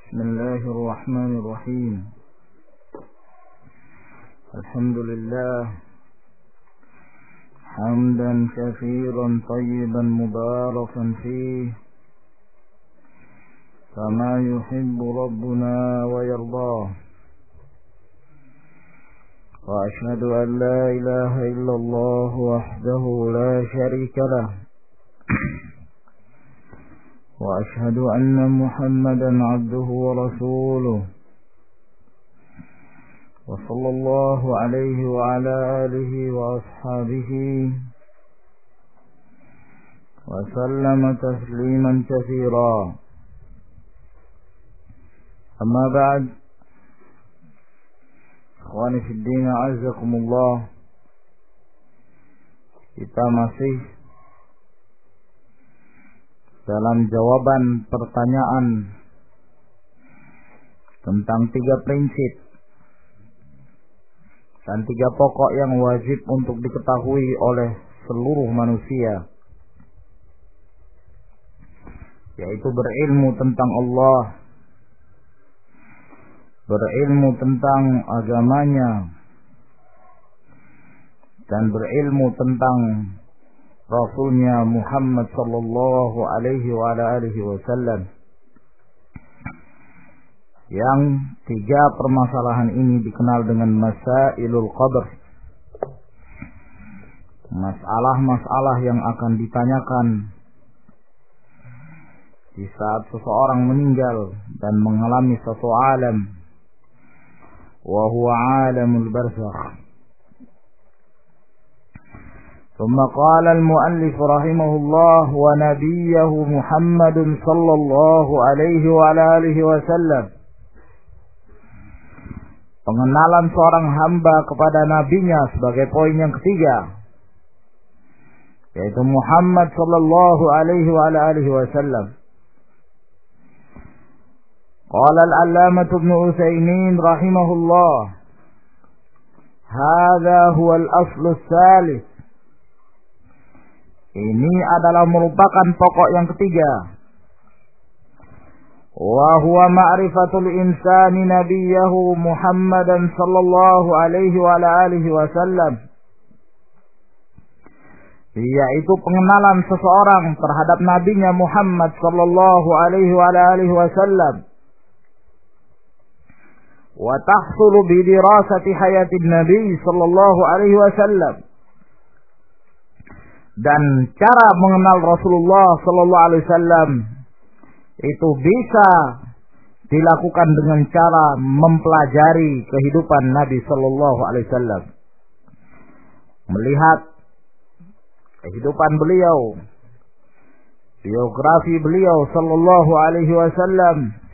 بسم الله الرحمن الرحيم. الحمد لله حمدا كثيرا طيبا مباركا فيه كما يحب ربنا ويرضاه، وأشهد أن لا إله إلا الله وحده لا شريك له، وأشهد أن محمدا عبده ورسوله، وصلى الله عليه وعلى آله وأصحابه وسلم تسليما كثيرا. أما بعد، ikhwani fid din, a'azzakumullah. Kita masih dalam jawaban pertanyaan tentang 3 prinsip dan 3 pokok yang wajib untuk diketahui oleh seluruh manusia, yaitu berilmu tentang Allah, berilmu tentang agamanya, dan berilmu tentang Rasulnya Muhammad sallallahu alaihi wa alihi wasallam. Yang 3 permasalahan ini dikenal dengan masailul qabr, masalah-masalah yang akan ditanyakan di saat seseorang meninggal dan mengalami satu alam, wa huwa alamul barzakh. ثم قال المؤلف رحمه الله: ونبيه محمد صلى الله عليه وعلى آله وسلم. Pengenalan seorang hamba kepada nabinya sebagai poin yang ketiga, yaitu Muhammad sallallahu alaihi wa ala alihi wasallam. Qala al-allamah Ibnu Utsaimin rahimahullah: "Hadza huwa al-aslu ats-tsalits." Ini adalah merupakan pokok yang ketiga. Wa huwa ma'rifatul insani nabiyahu Muhammadan sallallahu alaihi wa ala alihi wasallam. Yaitu pengenalan seseorang terhadap nabinya Muhammad sallallahu alaihi wa ala alihi wasallam. Wa tahsulu bi dirasati hayatin nabi sallallahu alaihi wasallam. Dan cara mengenal Rasulullah sallallahu alaihi wasallam itu bisa dilakukan dengan cara mempelajari kehidupan Nabi sallallahu alaihi wasallam, melihat kehidupan beliau, biografi beliau sallallahu alaihi wasallam,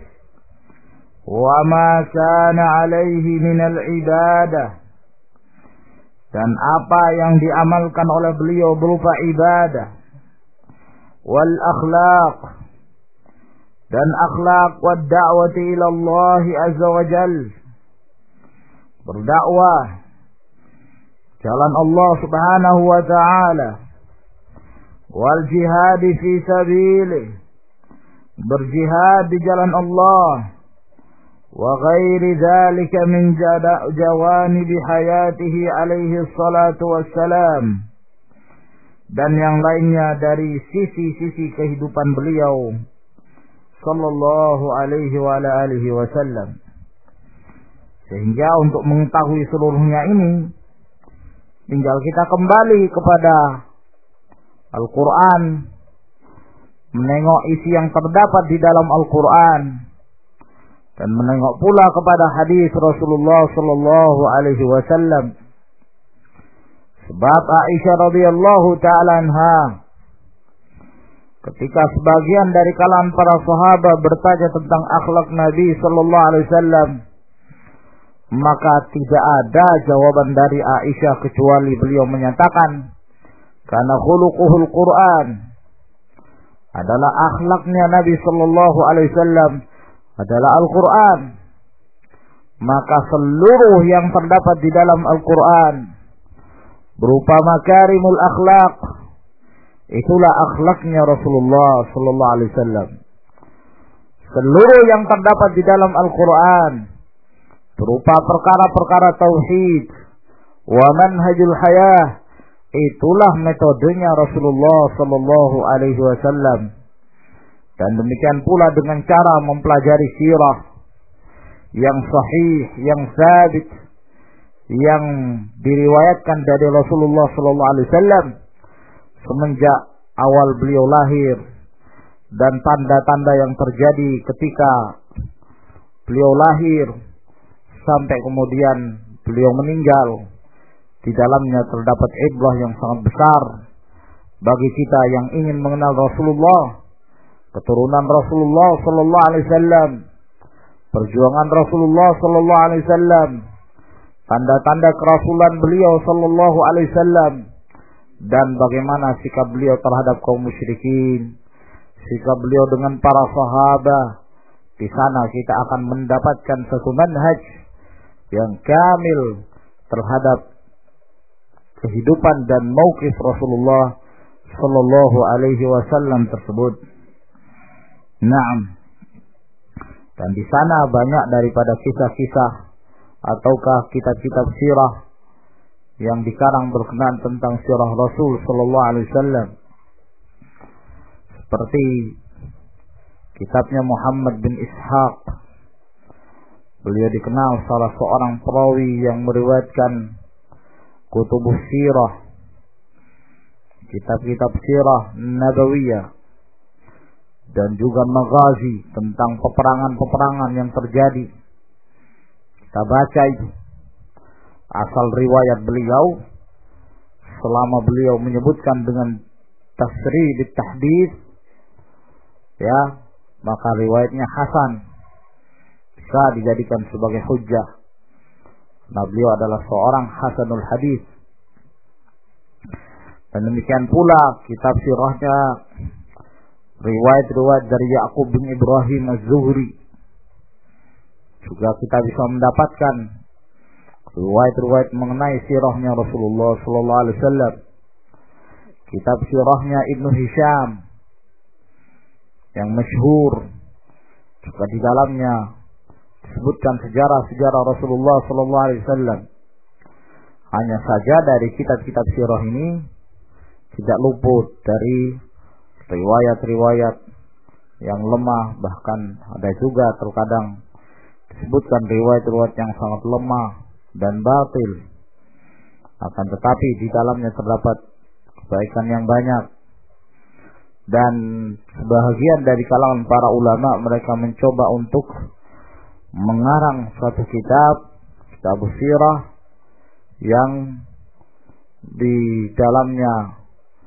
wa ma kana alaihi minal ibadah, dan apa yang diamalkan oleh beliau berupa ibadah, wal akhlaq, dan akhlak, wad da'wati ila Allah azza wa jal, berdakwah jalan Allah subhanahu wa ta'ala, wal jihad fi sabilih, berjihad di jalan Allah, wa ghairi dzalika min jawanib hayatihi alaihi salatu wassalam, dan yang lainnya dari sisi-sisi kehidupan beliau sallallahu alaihi wa alihi wasallam. Sehingga untuk mengetahui seluruhnya ini, tinggal kita kembali kepada Al-Quran, menengok isi yang terdapat di dalam Al-Quran, dan menengok pula kepada hadis Rasulullah sallallahu alaihi wasallam. Sebab Aisyah radhiyallahu taala anha, ketika sebagian dari kalangan para sahabat bertanya tentang akhlak Nabi sallallahu alaihi wasallam, maka tidak ada jawaban dari Aisyah kecuali beliau menyatakan, karena khuluquhul Quran, adalah akhlaknya Nabi sallallahu alaihi wasallam adalah Al-Quran. Maka seluruh yang terdapat di dalam Al-Quran berupa makarimul akhlak, itulah akhlaknya Rasulullah sallallahu alaihi wasallam. seluruh yang terdapat di dalam Al-Quran berupa perkara-perkara tauhid wa manhajul hayah, itulah metodenya Rasulullah sallallahu alaihi wasallam. Dan demikian pula dengan cara mempelajari sirah yang sahih, yang sabit, yang diriwayatkan dari Rasulullah sallallahu alaihi wasallam semenjak awal beliau lahir dan tanda-tanda yang terjadi ketika beliau lahir sampai kemudian beliau meninggal. Di dalamnya terdapat ibrah yang sangat besar bagi kita yang ingin mengenal Rasulullah, keturunan Rasulullah sallallahu alaihi wasallam, perjuangan Rasulullah sallallahu alaihi wasallam, tanda-tanda kerasulan beliau sallallahu alaihi wasallam, dan bagaimana sikap beliau terhadap kaum musyrikin, sikap beliau dengan para sahabat. Di sana kita akan mendapatkan satu manhaj yang kamil terhadap kehidupan dan mauqif Rasulullah sallallahu alaihi wasallam tersebut. Naam. Dan di sana banyak daripada kisah-kisah ataukah kitab-kitab sirah yang dikarang berkenaan tentang sirah Rasul sallallahu alaihi wasallam. Seperti kitabnya Muhammad bin Ishaq. Beliau dikenal salah seorang perawi yang meriwayatkan kutubus sirah, kitab-kitab sirah nabawiyah, dan juga maghazi tentang peperangan-peperangan yang terjadi. Kita baca itu asal riwayat beliau selama beliau menyebutkan dengan tasrih bitahdits, ya, maka riwayatnya hasan, bisa dijadikan sebagai hujjah. Nah, beliau adalah seorang hasanul hadis. Dan demikian pula kitab sirahnya riwayat-riwayat dari Ya'qub bin Ibrahim Az-Zuhri. Juga kita bisa mendapatkan riwayat-riwayat mengenai sirahnya Rasulullah sallallahu alaihi wasallam. Kitab sirahnya Ibnu Hisham yang masyhur, juga di dalamnya disebutkan sejarah-sejarah Rasulullah sallallahu alaihi wasallam. Hanya saja dari kitab-kitab sirah ini tidak luput dari riwayat-riwayat yang lemah, bahkan ada juga terkadang disebutkan riwayat-riwayat yang sangat lemah dan batil. Akan tetapi di dalamnya terdapat kebaikan yang banyak. Dan sebahagian dari kalangan para ulama mereka mencoba untuk mengarang suatu kitab sirah yang di dalamnya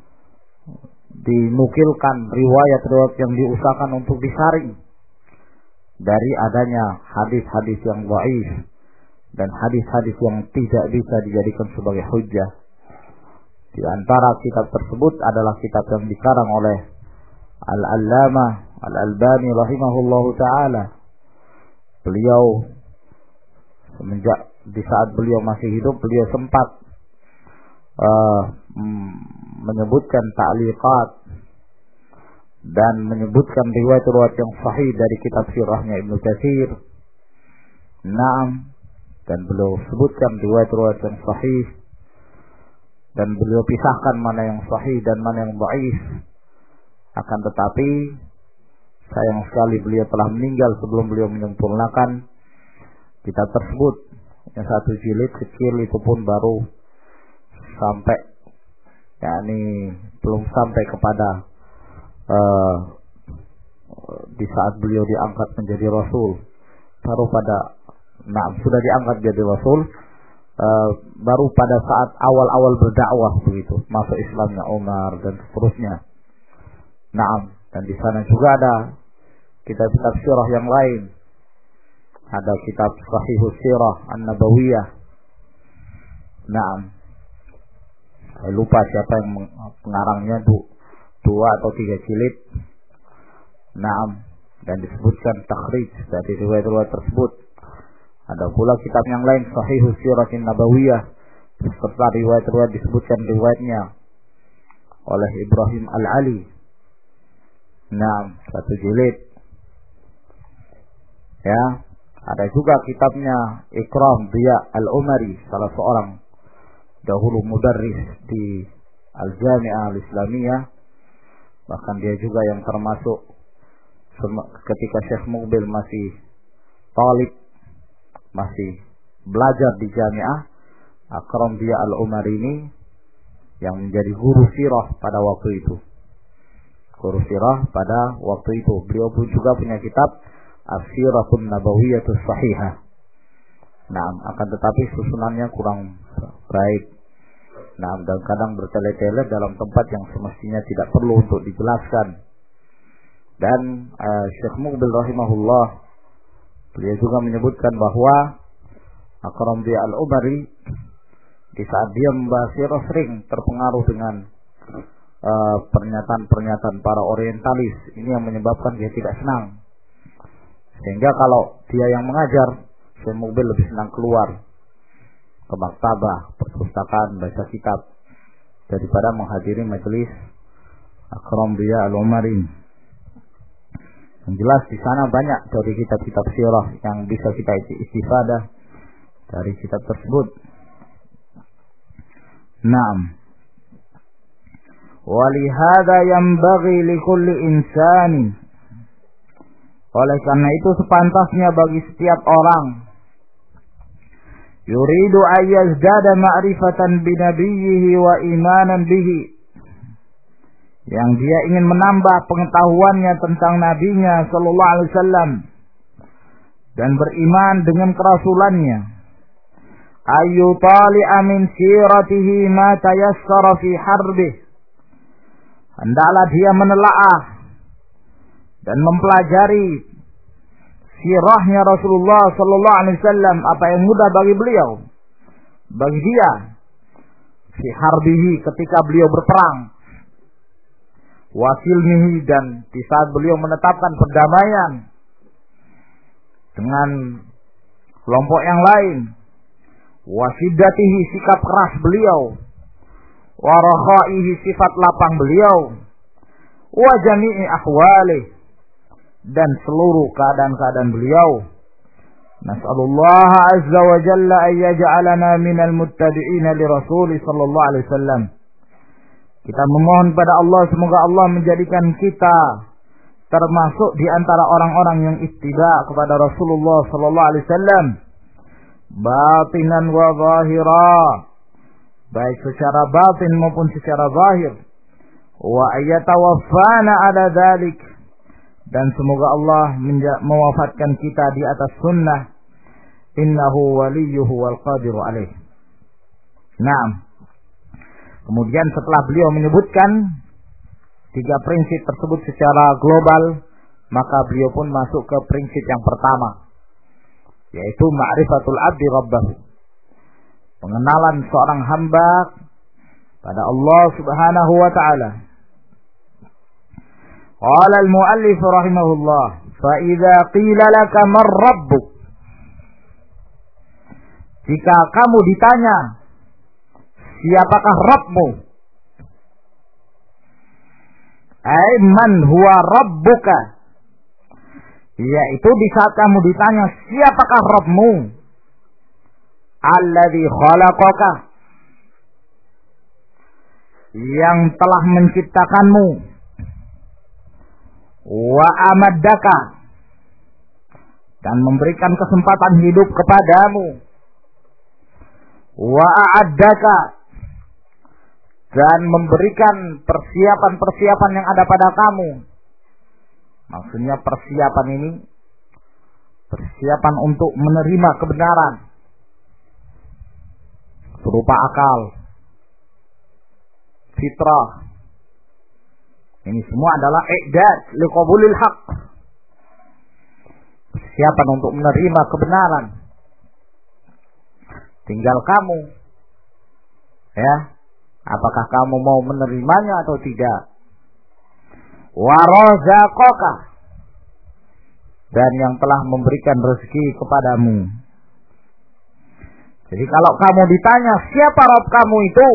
dinukilkan riwayat-riwayat yang diusahakan untuk disaring dari adanya hadis-hadis yang dhaif dan hadis-hadis yang tidak bisa dijadikan sebagai hujjah. Di antara kitab tersebut adalah kitab yang dikarang oleh Al-Allamah Al-Albani rahimahullahu ta'ala. Beliau semenjak di saat beliau masih hidup, beliau sempat menyebutkan ta'liqat dan menyebutkan riwayat-riwayat yang sahih dari kitab sirahnya Ibnu Katsir. Naam, dan beliau sebutkan riwayat-riwayat yang sahih dan beliau pisahkan mana yang sahih dan mana yang dhaif. Akan tetapi sayang sekali beliau telah meninggal sebelum beliau menyempurnakan kitab tersebut. Yang satu jilid kecil itu pun baru sampai, yakni belum sampai kepada di saat beliau diangkat menjadi Rasul. Baru pada sudah diangkat jadi Rasul, baru pada saat awal-awal berdakwah begitu, masuk Islamnya Umar dan seterusnya. Dan di sana juga ada kitab-kitab sirah yang lain. Ada kitab Sahihus Sirah An-Nabawiyah. Saya lupa siapa yang pengarangnya, 2 atau 3 jilid. Dan disebutkan takhrij dari riwayat-riwayat tersebut. Ada pula kitab yang lain Sahihus Sirah An-Nabawiyah, serta riwayat-riwayat disebutkan riwayatnya oleh Ibrahim Al-Ali. 1 jilid. Ya, ada juga kitabnya Ikram Diya Al-Umari, salah seorang dahulu mudarris di Al-Jami'ah Al-Islamiyah. Bahkan dia juga yang termasuk ketika Syekh Muqbil masih talib, masih belajar di Jami'ah, Ikram Diya Al-Umari ini yang menjadi guru sirah pada waktu itu. Guru sirah pada waktu itu. Beliau pun juga punya kitab As-Siratun Nabawiyatus Sahihah. Nah, akan tetapi susunannya kurang baik. Nah, dan kadang bertele-tele dalam tempat yang semestinya tidak perlu untuk dijelaskan. Dan Syekh Muqbil rahimahullah, beliau juga menyebutkan bahwa Ikram Diya Al-Umari di saat dia membahas sirah sering terpengaruh dengan pernyataan-pernyataan para orientalis. Ini yang menyebabkan dia tidak senang. Sehingga kalau dia yang mengajar, Syekh Muqbil lebih senang keluar ke maktabah, perpustakaan, baca kitab daripada menghadiri majelis Ikram Diya Al-Umari. Yang jelas di sana banyak dari kitab-kitab sirah yang bisa kita istifadah dari kitab tersebut. Naam. Walihada yanbaghi likulli insani. Oleh karena itu sepantasnya bagi setiap orang yuridu ayyazdada ma'rifatan binabiyhi wa imanan bihi, yang dia ingin menambah pengetahuannya tentang nabinya sallallahu alaihi wasallam dan beriman dengan kerasulannya, ayu tali'a min siratihi ma tayassara fi harbih, hendaklah dia menelaah dan mempelajari sirahnya Rasulullah sallallahu alaihi wasallam, apa yang mudah bagi beliau, bagi dia fi harbihi, ketika beliau berperang, wasilmihi, dan di saat beliau menetapkan perdamaian dengan kelompok yang lain, wasiddatihi, sikap keras beliau, warakhaihi, sifat lapang beliau, wa jami'i ahwalih, dan seluruh keadaan-keadaan beliau. Nas'alullah azza wa jalla an yaj'alana minal muttabi'ina li Rasul sallallahu alaihi wasallam. Kita memohon pada Allah semoga Allah menjadikan kita termasuk di antara orang-orang yang ittiba kepada Rasulullah sallallahu alaihi wasallam, batinan wa zahira, baik secara batin maupun secara zahir, wa ayatawaffana ala dzalik, dan semoga Allah mewafatkan kita di atas sunnah. Innahu waliyuhu wal qadiru alaih. Naam. Kemudian setelah beliau menyebutkan 3 prinsip tersebut secara global, maka beliau pun masuk ke prinsip yang pertama, yaitu ma'rifatul abdi rabbahu, pengenalan seorang hamba pada Allah subhanahu wa ta'ala. Qala al-muallif rahimahullah, fa idza qila laka man rabbuk, jika kamu ditanya siapakah Rabbmu, ai man huwa rabbuka, yaitu di saat kamu ditanya siapakah Rabbmu, alladzi khalaqaka, yang telah menciptakanmu, wa amaddaka, dan memberikan kesempatan hidup kepadamu, wa a'addaka, dan memberikan persiapan-persiapan yang ada pada kamu. Maksudnya persiapan ini persiapan untuk menerima kebenaran berupa akal, fitrah. Ini semua adalah i'dad liqabulil haq, persiapan untuk menerima kebenaran. Tinggal kamu, ya, apakah kamu mau menerimanya atau tidak. Wa razaqaka, dan yang telah memberikan rezeki kepadamu. Jadi kalau kamu ditanya siapa Rabb kamu itu,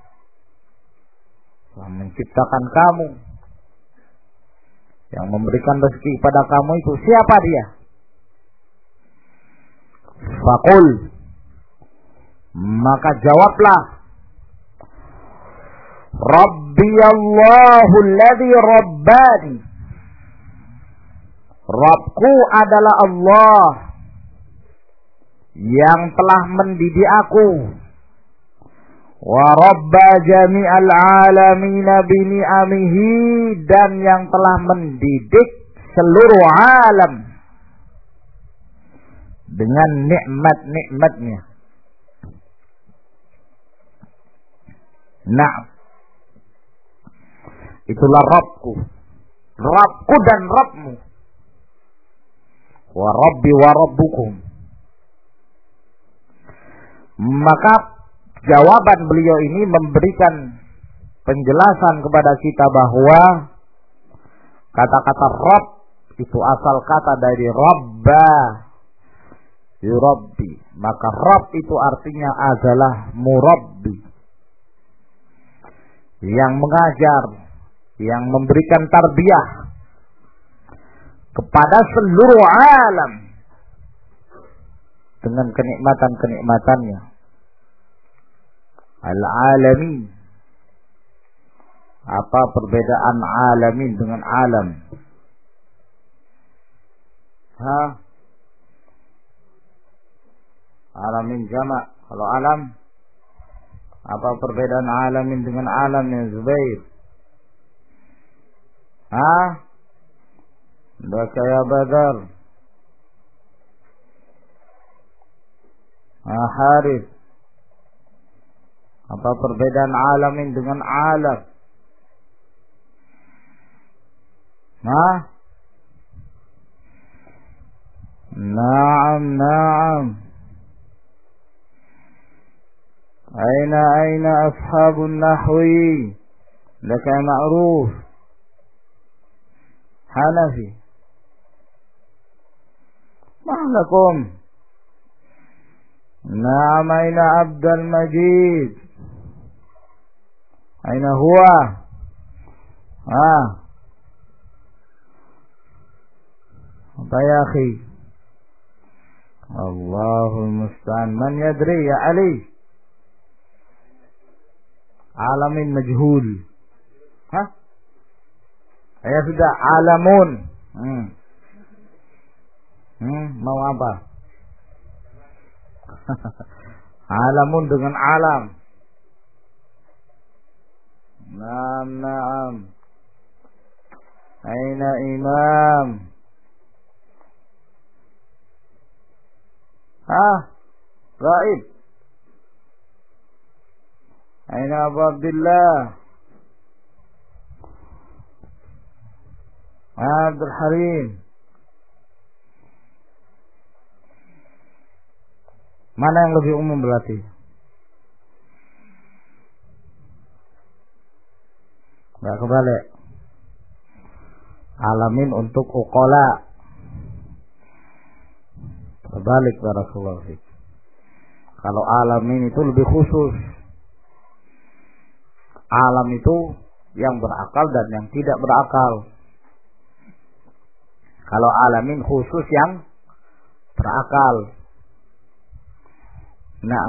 yang menciptakan kamu, yang memberikan rezeki pada kamu itu, siapa dia? Faqul, maka jawablah, Rabbi Allahu alladhi rabbani, Rabbku adalah Allah yang telah mendidik aku, wa rabba jami'al alamin bi ni'amihi, dan yang telah mendidik seluruh alam dengan nikmat-nikmatnya. Nah, itulah Rabbku, Rabbku dan Rabbmu. Wa Rabbi wa Rabbukum. Maka jawaban beliau ini memberikan penjelasan kepada kita bahwa kata-kata Rabb itu asal kata dari Rabba yurabbi. Maka Rabb itu artinya adalah murabbi, yang mengajar, yang memberikan tarbiyah kepada seluruh alam dengan kenikmatan-kenikmatannya. Al-alamin. Apa perbedaan alamin dengan alam? Alamin jamak. Kalau alam, apa perbedaan alamin dengan alam ya Zubair? Baca ya Badar. Harith. Apa perbedaan alamin dengan alam? Naam. Aina ashabun nahwi? Laka ma'ruf. Hanafi. Ma'lakum. Naam, aina Abdul Majid? Aina huwa? Apa ya akhi? Allahul musta'an. Man yadri ya Ali? Alamin majhul. Ya sudah, alamun. Mau apa? Alamun dengan alam. Naam. Aina imam? Gaib. Aina Abu Abdullah? Abdul Harim. Mana yang lebih umum berarti? Enggak kebalik. Alamin untuk uqala. Terbalik barakallahu fiik. Kalau alamin itu lebih khusus. Alam itu yang berakal dan yang tidak berakal. Kalau alamin khusus yang berakal. Nah,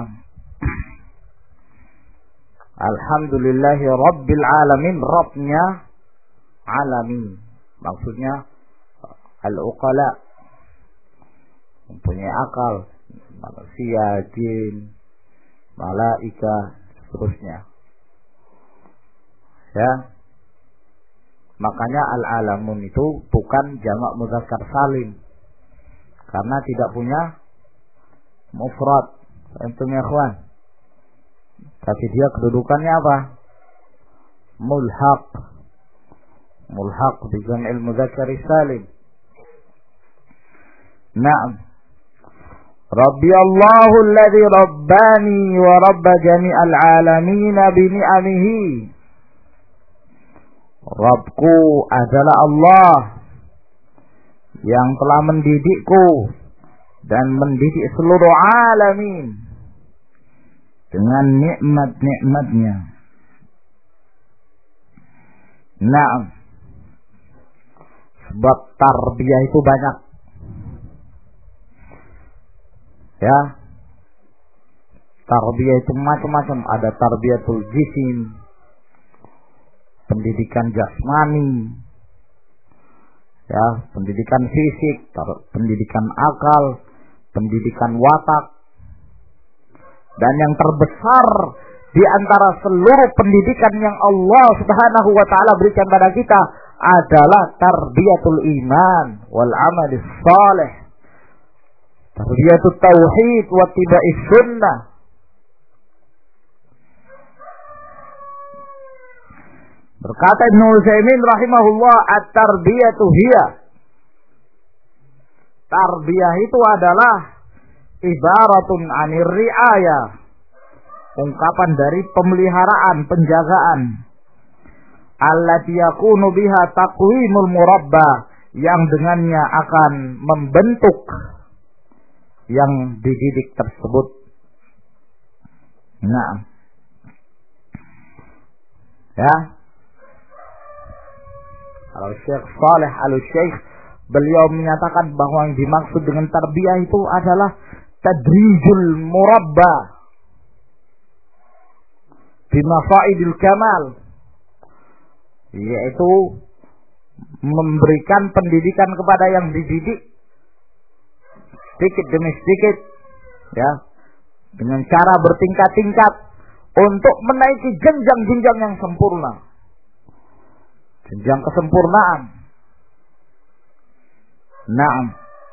alhamdulillahi rabbil alamin. Rabbnya alamin, maksudnya al-uqala, mempunyai akal, manusia, jin, malaika, seterusnya. Ya, makanya al-alamun itu bukan jamak mudzakkar salim, karena tidak punya mufrad. Antum ya ikhwan, tapi dia kedudukannya apa? Mulhaq bi jam'il mudzakkar salim. Naam. Rabbi Allahu alladhi rabbani wa rabba jami'al alamin bi ni'amihi. Rabbku adalah Allah yang telah mendidikku dan mendidik seluruh alamin dengan nikmat-nikmatnya. Naam. Sebab tarbiyah itu banyak. Ya. Tarbiyah itu macam-macam, ada tarbiyatul jisim, pendidikan jasmani, ya, pendidikan fisik, pendidikan akal, pendidikan watak. Dan yang terbesar di antara seluruh pendidikan yang Allah Subhanahu wa taala berikan pada kita adalah tarbiyatul iman wal amalis salih. Tarbiyatul tauhid wa ittiba'is sunnah. Berkata Ibnu Utsaimin rahimahullah, at-tarbiyatu hiya. Tarbiyah itu adalah ibaratun 'anir ri'ayah. Ungkapan dari pemeliharaan, penjagaan. Allati yakunu biha taqwimul murabba, yang dengannya akan membentuk yang dididik tersebut. Nah. Ya. Kalau Syekh Saleh Al-Syekh, beliau menyatakan bahwa yang dimaksud dengan tarbiyah itu adalah tadrijul murabba bimafaidil kamal, yaitu memberikan pendidikan kepada yang dididik sedikit demi sedikit, ya, dengan cara bertingkat-tingkat untuk menaiki jenjang-jenjang yang sempurna, jenjang kesempurnaan. Naam.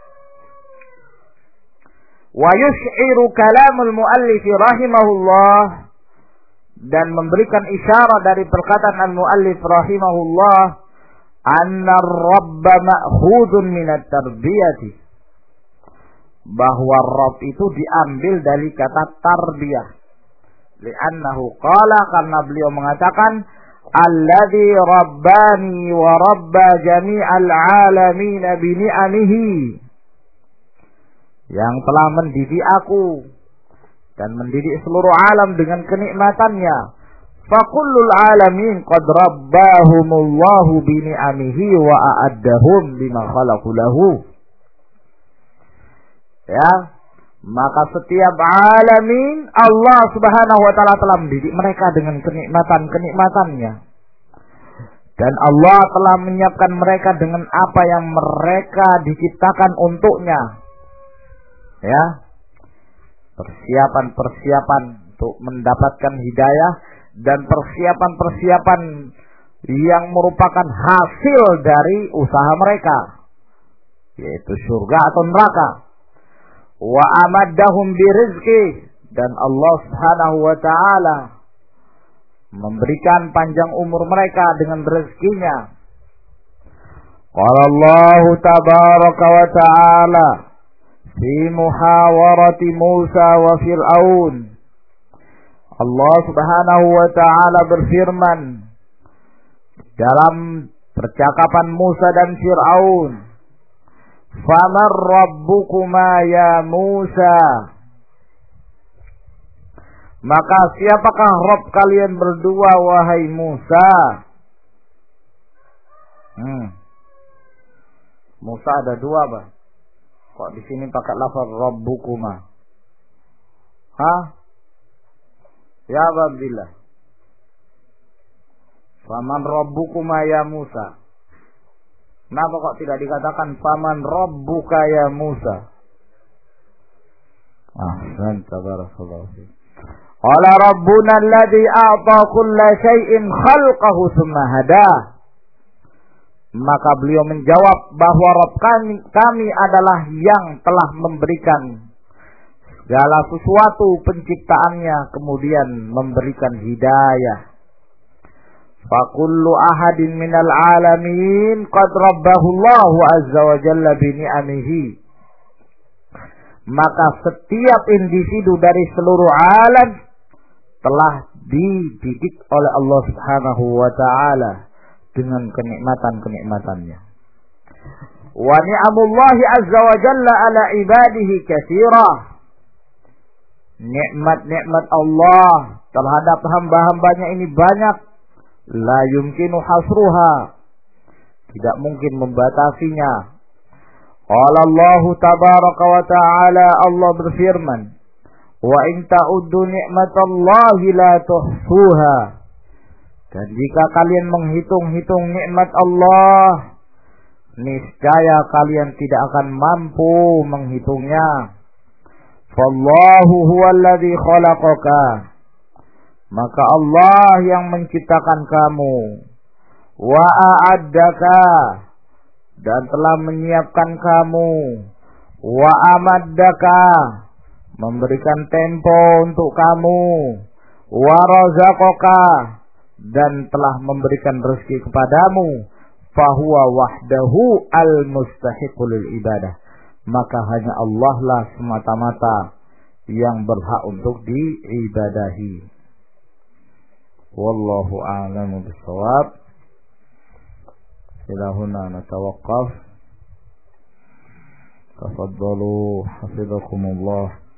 Wa yush'iru kalamul muallif rahimahullah, dan memberikan isyarat dari perkataan al-muallif rahimahullah, anna ar-rabba ma'khudun minat tarbiyati, bahwa Rabb itu diambil dari kata tarbiyah. Li'annahu qala, karena beliau mengatakan, alladzi rabbani wa rabba jami'al alamin bi ni'amihi, yang telah mendidik aku dan mendidik seluruh alam dengan kenikmatannya. Fakullul alamin qad rabbahumullahu bi ni'amihi wa a'addahum bima khalaqu lahu. Ya, maka setiap alamin Allah Subhanahu wa taala telah mendidik mereka dengan kenikmatan-kenikmatannya. Dan Allah telah menyiapkan mereka dengan apa yang mereka diciptakan untuknya. Ya. Persiapan-persiapan untuk mendapatkan hidayah dan persiapan-persiapan yang merupakan hasil dari usaha mereka, yaitu surga atau neraka. Wa amaddahum birizqi, dan Allah Subhanahu wa taala memberikan panjang umur mereka dengan rezekinya. Qala Allah tabaraka wa taala fi muhawarati Musa wa Fir'aun, Allah Subhanahu wa taala berfirman dalam percakapan Musa dan Fir'aun, "Faman rabbukuma ya Musa?" Maka siapakah Rabb kalian berdua wahai Musa? Musa ada dua, Bang. Kok di sini pakai lafaz rabbukuma? Hah? Ya Abdillah. Faman rabbukuma ya Musa. Kenapa kok tidak dikatakan faman rabbuka ya Musa? Tabarakallahu fi. Qala rabbuna alladhi a'ta kulla shay'in khalqahu thumma hadah. Maka beliau menjawab bahwa Rabb kami adalah yang telah memberikan segala sesuatu penciptaannya, kemudian memberikan hidayah. Fakullu ahadin minal alamin qad rabbahu Allahu azza wa jalla bi ni'amihi. Maka setiap individu dari seluruh alam telah dididik oleh Allah Subhanahu wa taala dengan kenikmatan-kenikmatannya. Wa ni'amullahi azza wa jalla ala ibadihi katsirah. Nikmat-nikmat Allah terhadap hamba-hambanya ini banyak. La yumkinu hasruha, tidak mungkin membatasinya. Qala Allah tabaraka wa ta'ala, Allah berfirman, wa in ta'uddu ni'matallahi la tuhsuha. Dan jika kalian menghitung-hitung nikmat Allah, niscaya kalian tidak akan mampu menghitungnya. Fallahu huwallazi khalaqaka, maka Allah yang menciptakan kamu, wa a'addaka, dan telah menyiapkan kamu, wa amaddaka, memberikan tempo untuk kamu, wa razaqaka, dan telah memberikan rezeki kepadamu, fahuwa wahdahu al-mustahiqul ibadah, maka hanya Allah lah semata-mata yang berhak untuk diibadahi. Wallahu a'lamu bissawab. Ila huna natawaqqaf. Tafaddalu hafizakumullah.